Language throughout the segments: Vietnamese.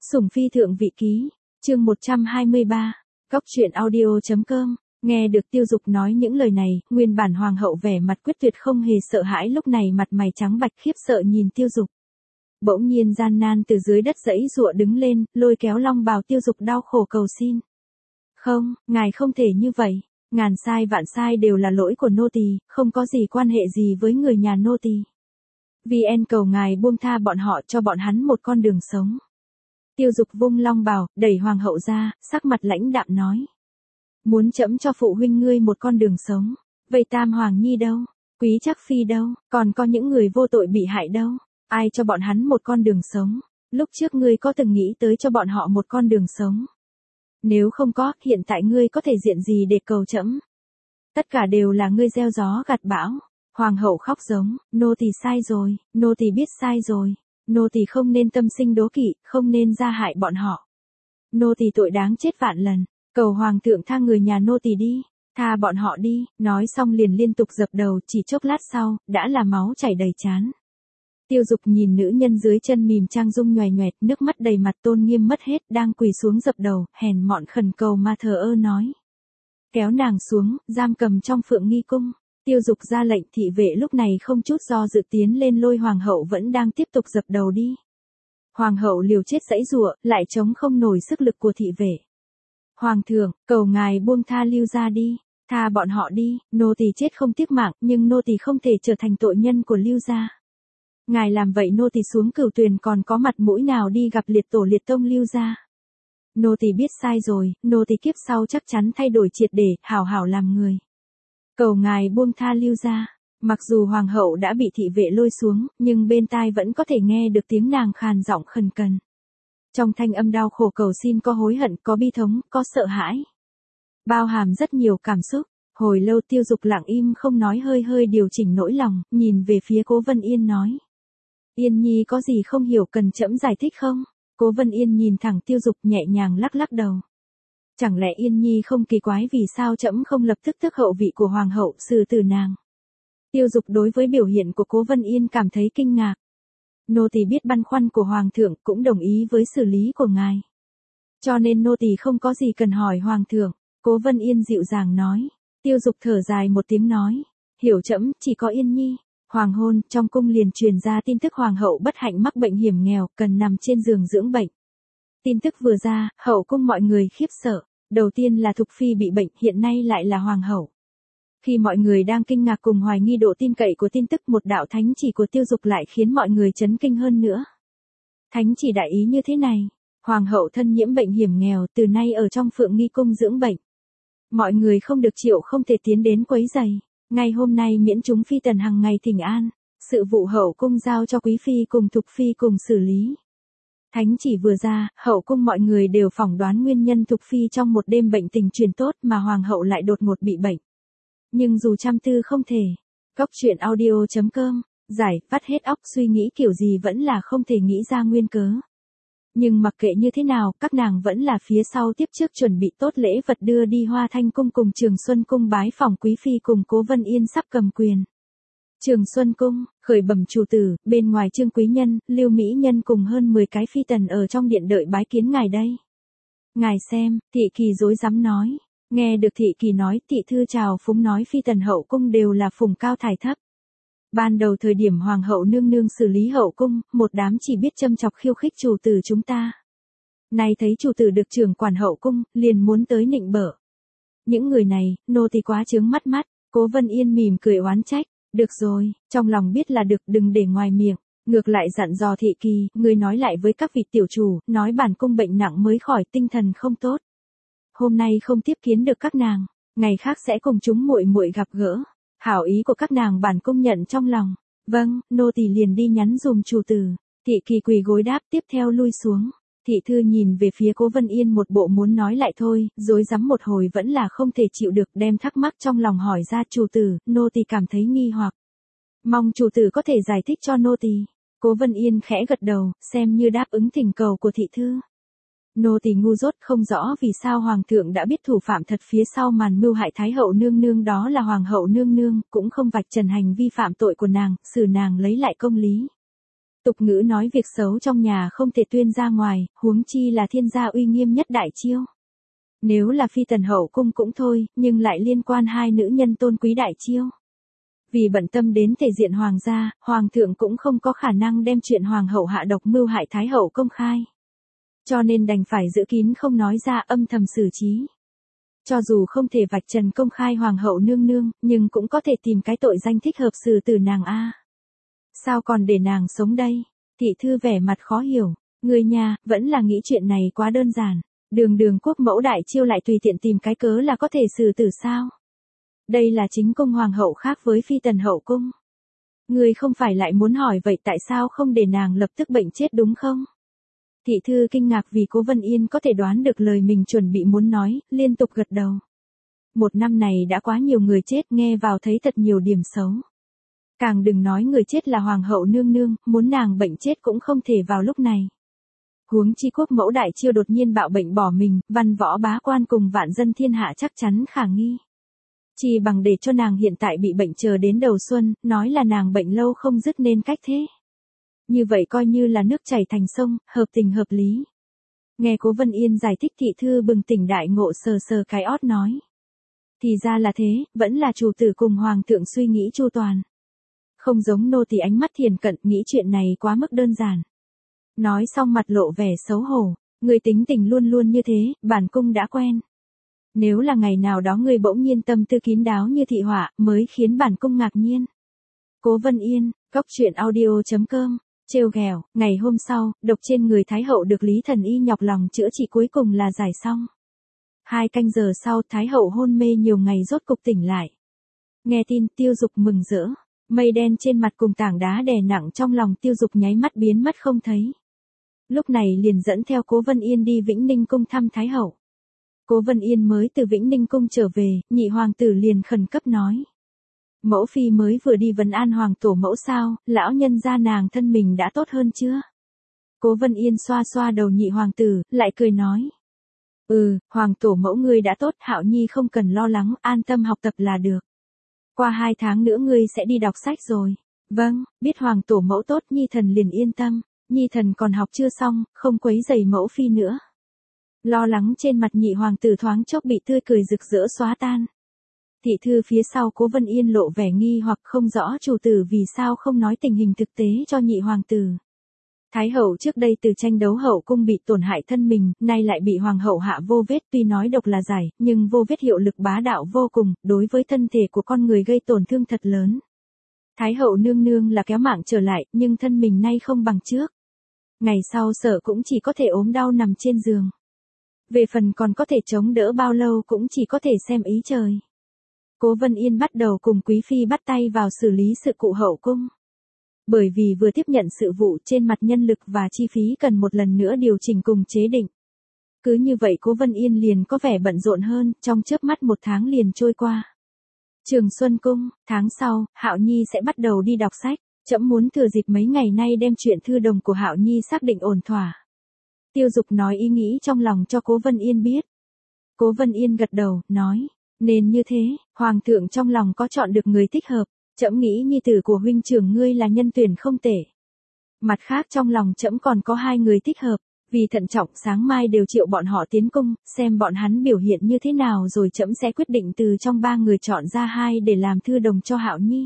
Sủng phi thượng vị ký, chương 123, Cóc truyện audio.com. Nghe được Tiêu Dục nói những lời này, nguyên bản hoàng hậu vẻ mặt quyết tuyệt không hề sợ hãi lúc này mặt mày trắng bạch khiếp sợ nhìn Tiêu Dục. Bỗng nhiên gian nan từ dưới đất giãy giụa đứng lên, lôi kéo long bào Tiêu Dục đau khổ cầu xin. Không, ngài không thể như vậy, ngàn sai vạn sai đều là lỗi của nô tỳ, không có gì quan hệ gì với người nhà nô tỳ. VN cầu ngài buông tha bọn họ cho bọn hắn một con đường sống. Tiêu Dục vung long bào, đẩy hoàng hậu ra, sắc mặt lãnh đạm nói. Muốn trẫm cho phụ huynh ngươi một con đường sống, vậy Tam Hoàng Nhi đâu, Quý Trác Phi đâu, còn có những người vô tội bị hại đâu, ai cho bọn hắn một con đường sống, lúc trước ngươi có từng nghĩ tới cho bọn họ một con đường sống. Nếu không có, hiện tại ngươi có thể diện gì để cầu trẫm? Tất cả đều là ngươi gieo gió gặt bão. Hoàng hậu khóc giống, nô tỳ sai rồi, nô tỳ biết sai rồi, nô tỳ không nên tâm sinh đố kỵ, không nên ra hại bọn họ. Nô tỳ tội đáng chết vạn lần, cầu hoàng thượng tha người nhà nô tỳ đi, tha bọn họ đi, nói xong liền liên tục dập đầu, chỉ chốc lát sau, đã là máu chảy đầy trán. Tiêu Dục nhìn nữ nhân dưới chân mìm trang dung nhoài nhoẹt, nước mắt đầy mặt tôn nghiêm mất hết, đang quỳ xuống dập đầu, hèn mọn khẩn cầu mà thờ ơ nói. Kéo nàng xuống, giam cầm trong Phượng Nghi cung. Tiêu Dục ra lệnh, thị vệ lúc này không chút do dự tiến lên lôi hoàng hậu vẫn đang tiếp tục dập đầu đi. Hoàng hậu liều chết giãy giụa, lại chống không nổi sức lực của thị vệ. Hoàng thượng, cầu ngài buông tha Lưu gia đi, tha bọn họ đi, nô tỳ chết không tiếc mạng, nhưng nô tỳ không thể trở thành tội nhân của Lưu gia. Ngài làm vậy nô tỳ xuống Cửu Tuyền còn có mặt mũi nào đi gặp liệt tổ liệt tông Lưu gia. Nô tỳ biết sai rồi, nô tỳ kiếp sau chắc chắn thay đổi triệt để, hảo hảo làm người. Cầu ngài buông tha Lưu gia. Mặc dù hoàng hậu đã bị thị vệ lôi xuống, nhưng bên tai vẫn có thể nghe được tiếng nàng khàn giọng khẩn cần. Trong thanh âm đau khổ cầu xin có hối hận, có bi thống, có sợ hãi. Bao hàm rất nhiều cảm xúc. Hồi lâu Tiêu Dục lặng im không nói, hơi hơi điều chỉnh nỗi lòng, nhìn về phía Cố Vân Yên nói. Yên Nhi có gì không hiểu cần trẫm giải thích không? Cố Vân Yên nhìn thẳng Tiêu Dục nhẹ nhàng lắc lắc đầu. Chẳng lẽ Yên Nhi không kỳ quái vì sao trẫm không lập tức tước hậu vị của hoàng hậu xử tử nàng? Tiêu Dục đối với biểu hiện của Cố Vân Yên cảm thấy kinh ngạc. Nô tỳ biết băn khoăn của hoàng thượng, cũng đồng ý với xử lý của ngài. Cho nên nô tỳ không có gì cần hỏi hoàng thượng, Cố Vân Yên dịu dàng nói. Tiêu Dục thở dài một tiếng nói, hiểu trẫm, chỉ có Yên Nhi. Hoàng hôn, trong cung liền truyền ra tin tức hoàng hậu bất hạnh mắc bệnh hiểm nghèo, cần nằm trên giường dưỡng bệnh. Tin tức vừa ra, hậu cung mọi người khiếp sợ. Đầu tiên là Thục Phi bị bệnh, hiện nay lại là hoàng hậu. Khi mọi người đang kinh ngạc cùng hoài nghi độ tin cậy của tin tức, một đạo thánh chỉ của Tiêu Dục lại khiến mọi người chấn kinh hơn nữa. Thánh chỉ đại ý như thế này, hoàng hậu thân nhiễm bệnh hiểm nghèo, từ nay ở trong Phượng Nghi cung dưỡng bệnh. Mọi người không được chịu, không thể tiến đến quấy rầy. Ngày hôm nay miễn chúng phi tần hàng ngày thỉnh an, sự vụ hậu cung giao cho Quý Phi cùng Thục Phi cùng xử lý. Thánh chỉ vừa ra, hậu cung mọi người đều phỏng đoán nguyên nhân Thục Phi trong một đêm bệnh tình truyền tốt mà hoàng hậu lại đột ngột bị bệnh. Nhưng dù trăm tư không thể, Cóc truyện audio.com, giải, vắt hết óc suy nghĩ kiểu gì vẫn là không thể nghĩ ra nguyên cớ. Nhưng mặc kệ như thế nào, các nàng vẫn là phía sau tiếp trước chuẩn bị tốt lễ vật đưa đi Hoa Thanh cung cùng Trường Xuân cung bái phỏng Quý Phi cùng Cố Vân Yên sắp cầm quyền. Trường Xuân cung, khởi bẩm chủ tử, bên ngoài Trương Quý Nhân, Lưu Mỹ Nhân cùng hơn 10 cái phi tần ở trong điện đợi bái kiến ngài đây. Ngài xem, thị kỳ rối rắm nói. Nghe được thị kỳ nói, thị thư chào phúng nói phi tần hậu cung đều là phùng cao thải thấp. Ban đầu thời điểm hoàng hậu nương nương xử lý hậu cung, một đám chỉ biết châm chọc khiêu khích chủ tử chúng ta. Nay thấy chủ tử được trưởng quản hậu cung, liền muốn tới nịnh bợ. Những người này, nô tỳ quá chướng mắt mắt. Cố Vân Yên mỉm cười oán trách. Được rồi, trong lòng biết là được, đừng để ngoài miệng. Ngược lại dặn dò thị kỳ, người nói lại với các vị tiểu chủ, nói bản cung bệnh nặng mới khỏi, tinh thần không tốt. Hôm nay không tiếp kiến được các nàng, ngày khác sẽ cùng chúng muội muội gặp gỡ. Hảo ý của các nàng bản cung nhận trong lòng. Vâng, nô tỳ liền đi nhắn dùm chủ tử. Thị kỳ quỳ gối đáp, tiếp theo lui xuống. Thị thư nhìn về phía Cố Vân Yên một bộ muốn nói lại thôi, rối rắm một hồi vẫn là không thể chịu được, đem thắc mắc trong lòng hỏi ra. Chủ tử, nô tỳ cảm thấy nghi hoặc. Mong chủ tử có thể giải thích cho nô tỳ. Cố Vân Yên khẽ gật đầu, xem như đáp ứng thỉnh cầu của thị thư. Nô tỳ ngu dốt không rõ vì sao hoàng thượng đã biết thủ phạm thật phía sau màn mưu hại thái hậu nương nương đó là hoàng hậu nương nương, cũng không vạch trần hành vi phạm tội của nàng, xử nàng lấy lại công lý. Tục ngữ nói việc xấu trong nhà không thể tuyên ra ngoài, huống chi là thiên gia uy nghiêm nhất đại chiêu. Nếu là phi tần hậu cung cũng thôi, nhưng lại liên quan hai nữ nhân tôn quý đại chiêu. Vì bận tâm đến thể diện hoàng gia, hoàng thượng cũng không có khả năng đem chuyện hoàng hậu hạ độc mưu hại thái hậu công khai. Cho nên đành phải giữ kín không nói ra, âm thầm xử trí. Cho dù không thể vạch trần công khai hoàng hậu nương nương, nhưng cũng có thể tìm cái tội danh thích hợp xử tử nàng a. Sao còn để nàng sống đây? Thị thư vẻ mặt khó hiểu. Người nhà, vẫn là nghĩ chuyện này quá đơn giản. Đường đường quốc mẫu đại chiêu lại tùy tiện tìm cái cớ là có thể xử tử sao? Đây là chính cung hoàng hậu khác với phi tần hậu cung. Người không phải lại muốn hỏi vậy tại sao không để nàng lập tức bệnh chết đúng không? Thị thư kinh ngạc vì Cố Vân Yên có thể đoán được lời mình chuẩn bị muốn nói, liên tục gật đầu. Một năm này đã quá nhiều người chết, nghe vào thấy thật nhiều điểm xấu. Càng đừng nói người chết là hoàng hậu nương nương, muốn nàng bệnh chết cũng không thể vào lúc này. Huống chi quốc mẫu đại chiêu đột nhiên bạo bệnh bỏ mình, văn võ bá quan cùng vạn dân thiên hạ chắc chắn khả nghi. Chỉ bằng để cho nàng hiện tại bị bệnh chờ đến đầu xuân, nói là nàng bệnh lâu không dứt nên cách thế. Như vậy coi như là nước chảy thành sông, hợp tình hợp lý. Nghe Cố Vân Yên giải thích, thị thư bừng tỉnh đại ngộ, sờ sờ cái ót nói. Thì ra là thế, vẫn là chủ tử cùng hoàng thượng suy nghĩ chu toàn. Không giống nô tỳ ánh mắt thiền cận, nghĩ chuyện này quá mức đơn giản. Nói xong mặt lộ vẻ xấu hổ, người tính tình luôn luôn như thế, bản cung đã quen. Nếu là ngày nào đó người bỗng nhiên tâm tư kín đáo như thị họa, mới khiến bản cung ngạc nhiên. Cố Vân Yên, goctruyện.audio.com, trêu ghẹo. Ngày hôm sau, độc trên người Thái hậu được Lý Thần Y nhọc lòng chữa trị cuối cùng là giải xong. 2 canh giờ sau, Thái hậu hôn mê nhiều ngày rốt cục tỉnh lại. Nghe tin, Tiêu Dục mừng rỡ. Mây đen trên mặt cùng tảng đá đè nặng trong lòng Tiêu Dục nháy mắt biến mất không thấy. Lúc này liền dẫn theo Cố Vân Yên đi Vĩnh Ninh cung thăm Thái hậu. Cố Vân Yên mới từ Vĩnh Ninh cung trở về, nhị hoàng tử liền khẩn cấp nói. Mẫu phi mới vừa đi vấn an hoàng tổ mẫu sao, lão nhân gia nàng thân mình đã tốt hơn chưa? Cố Vân Yên xoa xoa đầu nhị hoàng tử, lại cười nói. Hoàng tổ mẫu ngươi đã tốt, Hạo Nhi không cần lo lắng, an tâm học tập là được. Qua 2 tháng nữa ngươi sẽ đi đọc sách rồi. Vâng, biết hoàng tổ mẫu tốt, Nhi thần liền yên tâm. Nhi thần còn học chưa xong, không quấy rầy mẫu phi nữa. Lo lắng trên mặt nhị hoàng tử thoáng chốc bị tươi cười rực rỡ xóa tan. Thị thư phía sau Cố Vân Yên lộ vẻ nghi hoặc không rõ chủ tử vì sao không nói tình hình thực tế cho nhị hoàng tử. Thái hậu trước đây từ tranh đấu hậu cung bị tổn hại thân mình, nay lại bị hoàng hậu hạ vô vết, tuy nói độc là giải, nhưng vô vết hiệu lực bá đạo vô cùng, đối với thân thể của con người gây tổn thương thật lớn. Thái hậu nương nương là kéo mạng trở lại, nhưng thân mình nay không bằng trước. Ngày sau sợ cũng chỉ có thể ốm đau nằm trên giường. Về phần còn có thể chống đỡ bao lâu cũng chỉ có thể xem ý trời. Cố Vân Yên bắt đầu cùng Quý Phi bắt tay vào xử lý sự cụ hậu cung. Bởi vì vừa tiếp nhận sự vụ, trên mặt nhân lực và chi phí cần một lần nữa điều chỉnh cùng chế định. Cứ như vậy Cố Vân Yên liền có vẻ bận rộn hơn, trong chớp mắt 1 tháng liền trôi qua. Trường Xuân Cung, tháng sau, Hạo Nhi sẽ bắt đầu đi đọc sách. Trẫm muốn thừa dịp mấy ngày nay đem chuyện thư đồng của Hạo Nhi xác định ổn thỏa. Tiêu Dục nói ý nghĩ trong lòng cho Cố Vân Yên biết. Cố Vân Yên gật đầu, nói, nên như thế, hoàng thượng trong lòng có chọn được người thích hợp, trẫm nghĩ nhi tử của huynh trưởng ngươi là nhân tuyển không tệ. Mặt khác trong lòng trẫm còn có 2 người thích hợp, vì thận trọng sáng mai đều triệu bọn họ tiến cung, xem bọn hắn biểu hiện như thế nào rồi trẫm sẽ quyết định từ trong 3 người chọn ra 2 để làm thư đồng cho Hạo Nhi.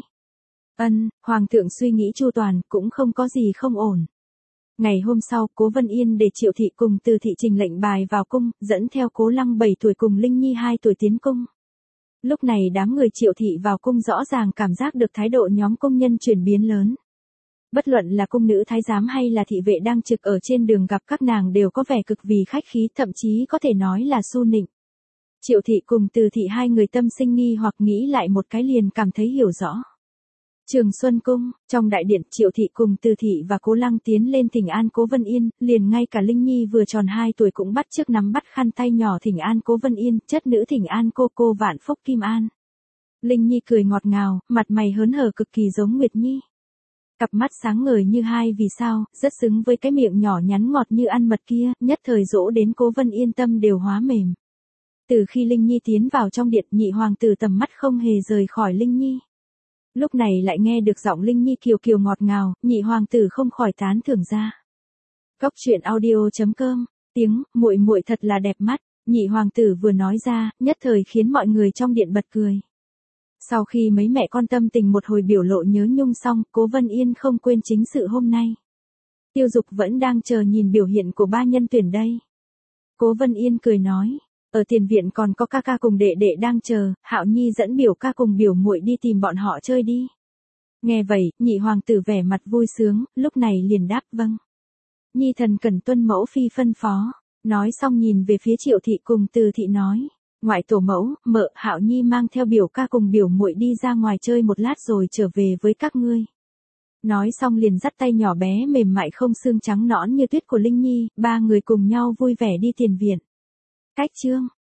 Hoàng thượng suy nghĩ chu toàn, cũng không có gì không ổn. Ngày hôm sau, Cố Vân Yên để Triệu Thị cùng Từ Thị trình lệnh bài vào cung, dẫn theo Cố Lăng 7 tuổi cùng Linh Nhi 2 tuổi tiến cung. Lúc này đám người Triệu Thị vào cung rõ ràng cảm giác được thái độ nhóm công nhân chuyển biến lớn. Bất luận là cung nữ thái giám hay là thị vệ đang trực ở trên đường gặp các nàng đều có vẻ cực vì khách khí, thậm chí có thể nói là su nịnh. Triệu Thị cùng Từ Thị 2 người tâm sinh nghi hoặc nghĩ lại một cái liền cảm thấy hiểu rõ. Trường Xuân Cung, trong đại điện, Triệu Thị cùng Từ Thị và Cố Lăng tiến lên thỉnh an Cố Vân Yên, liền ngay cả Linh Nhi vừa tròn 2 tuổi cũng bắt chước nắm bắt khăn tay nhỏ thỉnh an Cố Vân Yên, chất nữ thỉnh an cô vạn phúc kim an. Linh Nhi cười ngọt ngào, mặt mày hớn hở cực kỳ giống Nguyệt Nhi. Cặp mắt sáng ngời như 2 vì sao, rất xứng với cái miệng nhỏ nhắn ngọt như ăn mật kia, nhất thời dỗ đến Cố Vân Yên tâm đều hóa mềm. Từ khi Linh Nhi tiến vào trong điện, nhị hoàng tử tầm mắt không hề rời khỏi Linh Nhi. Lúc này lại nghe được giọng Linh Nhi kiều kiều ngọt ngào, nhị hoàng tử không khỏi tán thưởng ra. Cốc truyện audio.com, tiếng, muội muội thật là đẹp mắt, nhị hoàng tử vừa nói ra, nhất thời khiến mọi người trong điện bật cười. Sau khi mấy mẹ con tâm tình một hồi biểu lộ nhớ nhung xong, Cố Vân Yên không quên chính sự hôm nay. Tiêu Dục vẫn đang chờ nhìn biểu hiện của ba nhân tuyển đây. Cố Vân Yên cười nói, ở tiền viện còn có ca ca cùng đệ đệ đang chờ, Hạo Nhi dẫn biểu ca cùng biểu muội đi tìm bọn họ chơi đi. Nghe vậy, nhị hoàng tử vẻ mặt vui sướng, lúc này liền đáp vâng. Nhi thần cần tuân mẫu phi phân phó, nói xong nhìn về phía Triệu thị cùng Từ thị nói, ngoại tổ mẫu, mợ, Hạo Nhi mang theo biểu ca cùng biểu muội đi ra ngoài chơi một lát rồi trở về với các ngươi. Nói xong liền dắt tay nhỏ bé mềm mại không xương trắng nõn như tuyết của Linh Nhi, ba người cùng nhau vui vẻ đi tiền viện. Cách chương